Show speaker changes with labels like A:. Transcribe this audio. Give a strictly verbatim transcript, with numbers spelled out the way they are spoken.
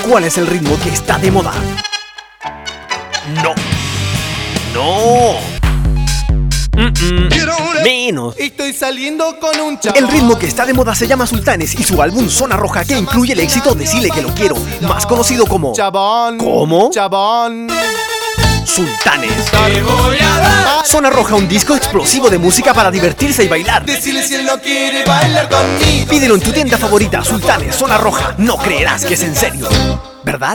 A: ¿Cuál es el ritmo que está de moda? No. No. Mm-mm. Menos.
B: Estoy saliendo con un chabón.
A: El ritmo que está de moda se llama Sultanes y su álbum Zona Roja, que incluye el éxito Decile que lo quiero, más conocido como
B: Chabón.
A: ¿Cómo?
B: Chabón.
A: Sultanes.
B: Te voy a dar.
A: Zona Roja, un disco explosivo de música para divertirse y bailar.
B: Decirle si él no quiere bailar conmigo.
A: Pídelo en tu tienda favorita. Sultanes, Zona Roja. No creerás que es en serio, ¿verdad?